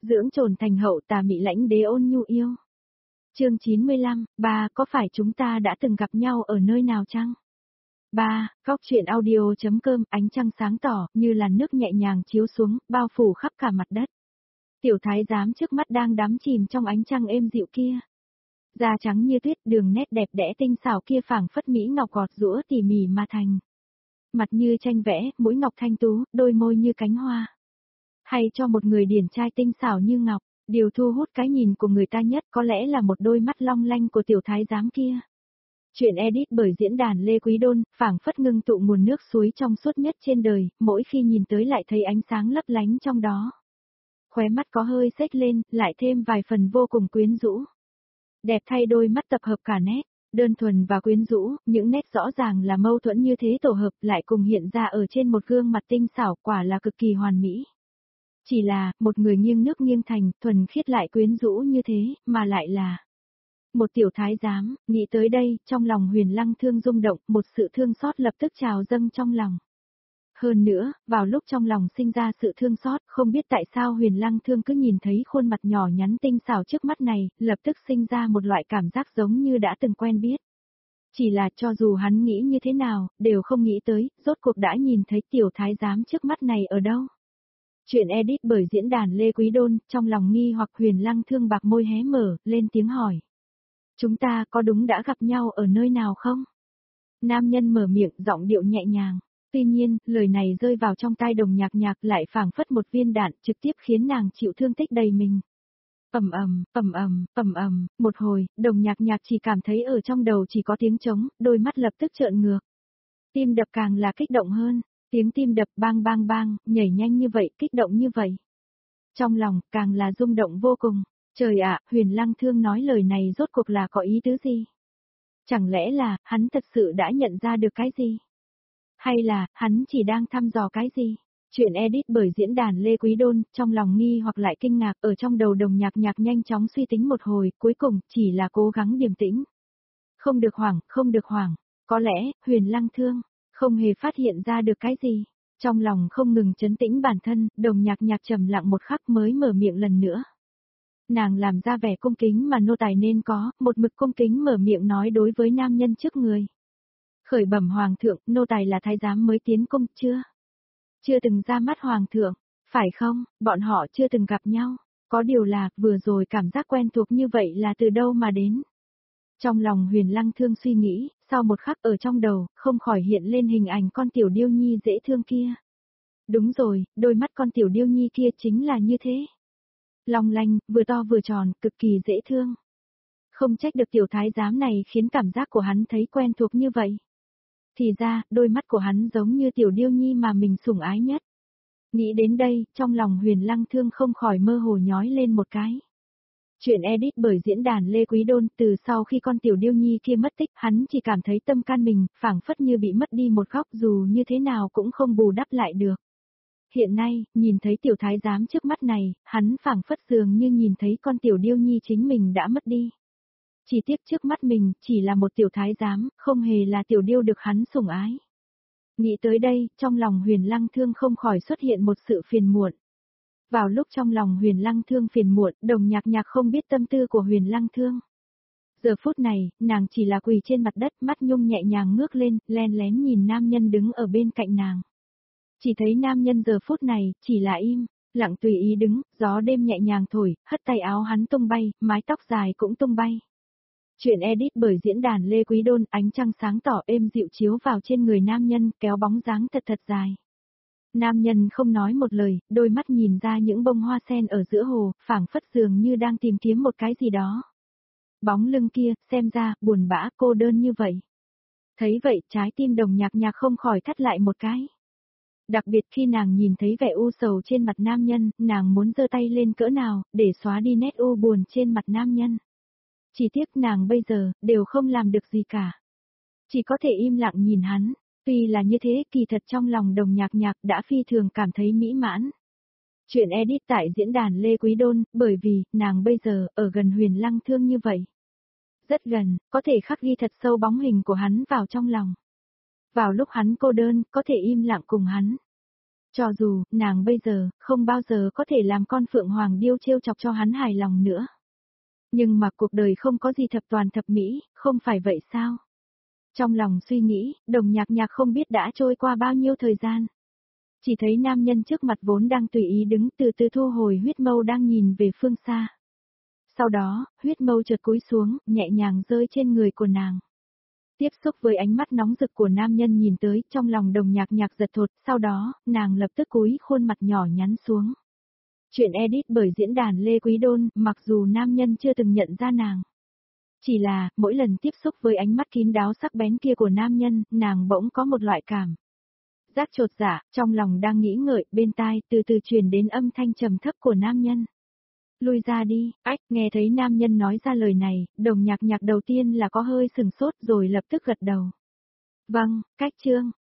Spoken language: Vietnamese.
Dưỡng trồn thành hậu tà mị lãnh đế ôn nhu yêu. Chương 95, ba có phải chúng ta đã từng gặp nhau ở nơi nào chăng? 3. Góc truyện audio.com. Ánh trăng sáng tỏ, như làn nước nhẹ nhàng chiếu xuống, bao phủ khắp cả mặt đất. Tiểu thái giám trước mắt đang đắm chìm trong ánh trăng êm dịu kia. Da trắng như tuyết, đường nét đẹp đẽ tinh xảo kia phảng phất mỹ ngọc gọt giũa tỉ mỉ mà thành. Mặt như tranh vẽ, mũi ngọc thanh tú, đôi môi như cánh hoa. Hay cho một người điển trai tinh xảo như ngọc, điều thu hút cái nhìn của người ta nhất có lẽ là một đôi mắt long lanh của tiểu thái giám kia. Chuyện edit bởi diễn đàn Lê Quý Đôn, phảng phất ngưng tụ nguồn nước suối trong suốt nhất trên đời, mỗi khi nhìn tới lại thấy ánh sáng lấp lánh trong đó. Khóe mắt có hơi xếch lên, lại thêm vài phần vô cùng quyến rũ. Đẹp thay đôi mắt tập hợp cả nét, đơn thuần và quyến rũ, những nét rõ ràng là mâu thuẫn như thế tổ hợp lại cùng hiện ra ở trên một gương mặt tinh xảo, quả là cực kỳ hoàn mỹ. Chỉ là, một người nghiêng nước nghiêng thành, thuần khiết lại quyến rũ như thế, mà lại là một tiểu thái giám. Nghĩ tới đây, trong lòng Huyền Lăng Thương rung động, một sự thương xót lập tức trào dâng trong lòng. Hơn nữa, vào lúc trong lòng sinh ra sự thương xót, không biết tại sao Huyền Lăng Thương cứ nhìn thấy khuôn mặt nhỏ nhắn tinh xảo trước mắt này, lập tức sinh ra một loại cảm giác giống như đã từng quen biết. Chỉ là cho dù hắn nghĩ như thế nào, đều không nghĩ tới, rốt cuộc đã nhìn thấy tiểu thái giám trước mắt này ở đâu. Chuyện edit bởi diễn đàn Lê Quý Đôn, trong lòng nghi hoặc Huyền Lăng Thương bạc môi hé mở, lên tiếng hỏi. Chúng ta có đúng đã gặp nhau ở nơi nào không? Nam nhân mở miệng, giọng điệu nhẹ nhàng. Tuy nhiên, lời này rơi vào trong tai Đồng Nhạc Nhạc lại phảng phất một viên đạn, trực tiếp khiến nàng chịu thương tích đầy mình. Ầm ầm, ầm ầm, ầm ầm, một hồi, Đồng Nhạc Nhạc chỉ cảm thấy ở trong đầu chỉ có tiếng trống, đôi mắt lập tức trợn ngược. Tim đập càng là kích động hơn, tiếng tim đập bang bang bang, nhảy nhanh như vậy, kích động như vậy. Trong lòng, càng là rung động vô cùng. Trời ạ, Huyền Lăng Thương nói lời này rốt cuộc là có ý tứ gì? Chẳng lẽ là, hắn thật sự đã nhận ra được cái gì? Hay là, hắn chỉ đang thăm dò cái gì? Chuyện edit bởi diễn đàn Lê Quý Đôn, trong lòng nghi hoặc lại kinh ngạc, ở trong đầu Đồng Nhạc Nhạc nhanh chóng suy tính một hồi, cuối cùng, chỉ là cố gắng điềm tĩnh. Không được hoảng, không được hoảng. Có lẽ, Huyền Lăng Thương không hề phát hiện ra được cái gì. Trong lòng không ngừng trấn tĩnh bản thân, Đồng Nhạc Nhạc trầm lặng một khắc mới mở miệng lần nữa. Nàng làm ra vẻ cung kính mà nô tài nên có, một mực cung kính mở miệng nói đối với nam nhân trước người. Khởi bẩm hoàng thượng, nô tài là thái giám mới tiến cung, chưa từng ra mắt hoàng thượng, phải không? Bọn họ chưa từng gặp nhau, có điều là, vừa rồi cảm giác quen thuộc như vậy là từ đâu mà đến? Trong lòng Huyền Lăng Thương suy nghĩ, sau một khắc ở trong đầu, không khỏi hiện lên hình ảnh con tiểu điêu nhi dễ thương kia. Đúng rồi, đôi mắt con tiểu điêu nhi kia chính là như thế. Long lanh, vừa to vừa tròn, cực kỳ dễ thương. Không trách được tiểu thái giám này khiến cảm giác của hắn thấy quen thuộc như vậy. Thì ra, đôi mắt của hắn giống như tiểu điêu nhi mà mình sủng ái nhất. Nghĩ đến đây, trong lòng Huyền Lăng Thương không khỏi mơ hồ nhói lên một cái. Chuyện edit bởi diễn đàn Lê Quý Đôn, từ sau khi con tiểu điêu nhi kia mất tích, hắn chỉ cảm thấy tâm can mình, phảng phất như bị mất đi một góc dù như thế nào cũng không bù đắp lại được. Hiện nay, nhìn thấy tiểu thái giám trước mắt này, hắn phảng phất dường như nhìn thấy con tiểu điêu nhi chính mình đã mất đi. Chỉ tiếc trước mắt mình, chỉ là một tiểu thái giám, không hề là tiểu điêu được hắn sủng ái. Nghĩ tới đây, trong lòng Huyền Lăng Thương không khỏi xuất hiện một sự phiền muộn. Vào lúc trong lòng Huyền Lăng Thương phiền muộn, Đồng Nhạc Nhạc không biết tâm tư của Huyền Lăng Thương. Giờ phút này, nàng chỉ là quỳ trên mặt đất, mắt nhung nhẹ nhàng ngước lên, len lén nhìn nam nhân đứng ở bên cạnh nàng. Chỉ thấy nam nhân giờ phút này, chỉ là im, lặng tùy ý đứng, gió đêm nhẹ nhàng thổi, hất tay áo hắn tung bay, mái tóc dài cũng tung bay. Chuyện edit bởi diễn đàn Lê Quý Đôn, ánh trăng sáng tỏ êm dịu chiếu vào trên người nam nhân, kéo bóng dáng thật thật dài. Nam nhân không nói một lời, đôi mắt nhìn ra những bông hoa sen ở giữa hồ, phảng phất dường như đang tìm kiếm một cái gì đó. Bóng lưng kia, xem ra, buồn bã, cô đơn như vậy. Thấy vậy, trái tim Đồng Nhạc Nhạc không khỏi thắt lại một cái. Đặc biệt khi nàng nhìn thấy vẻ u sầu trên mặt nam nhân, nàng muốn giơ tay lên cỡ nào, để xóa đi nét u buồn trên mặt nam nhân. Chỉ tiếc nàng bây giờ, đều không làm được gì cả. Chỉ có thể im lặng nhìn hắn, tuy là như thế, kỳ thật trong lòng Đồng Nhạc Nhạc đã phi thường cảm thấy mỹ mãn. Chuyện edit tại diễn đàn Lê Quý Đôn, bởi vì, nàng bây giờ, ở gần Huyền Lăng Thương như vậy. Rất gần, có thể khắc ghi thật sâu bóng hình của hắn vào trong lòng. Vào lúc hắn cô đơn, có thể im lặng cùng hắn. Cho dù, nàng bây giờ, không bao giờ có thể làm con Phượng Hoàng điêu trêu chọc cho hắn hài lòng nữa. Nhưng mà cuộc đời không có gì thập toàn thập mỹ, không phải vậy sao? Trong lòng suy nghĩ, Đồng Nhạc Nhạc không biết đã trôi qua bao nhiêu thời gian. Chỉ thấy nam nhân trước mặt vốn đang tùy ý đứng từ từ thu hồi huyết mâu đang nhìn về phương xa. Sau đó, huyết mâu chợt cúi xuống, nhẹ nhàng rơi trên người của nàng. Tiếp xúc với ánh mắt nóng rực của nam nhân nhìn tới, trong lòng Đồng Nhạc Nhạc giật thột, sau đó, nàng lập tức cúi khuôn mặt nhỏ nhắn xuống. Chuyện edit bởi diễn đàn Lê Quý Đôn, mặc dù nam nhân chưa từng nhận ra nàng. Chỉ là, mỗi lần tiếp xúc với ánh mắt kín đáo sắc bén kia của nam nhân, nàng bỗng có một loại cảm giác chột dạ, trong lòng đang nghĩ ngợi, bên tai từ từ truyền đến âm thanh trầm thấp của nam nhân. Lui ra đi, ách, nghe thấy nam nhân nói ra lời này, Đồng Nhạc Nhạc đầu tiên là có hơi sừng sốt rồi lập tức gật đầu. Vâng, cách chương,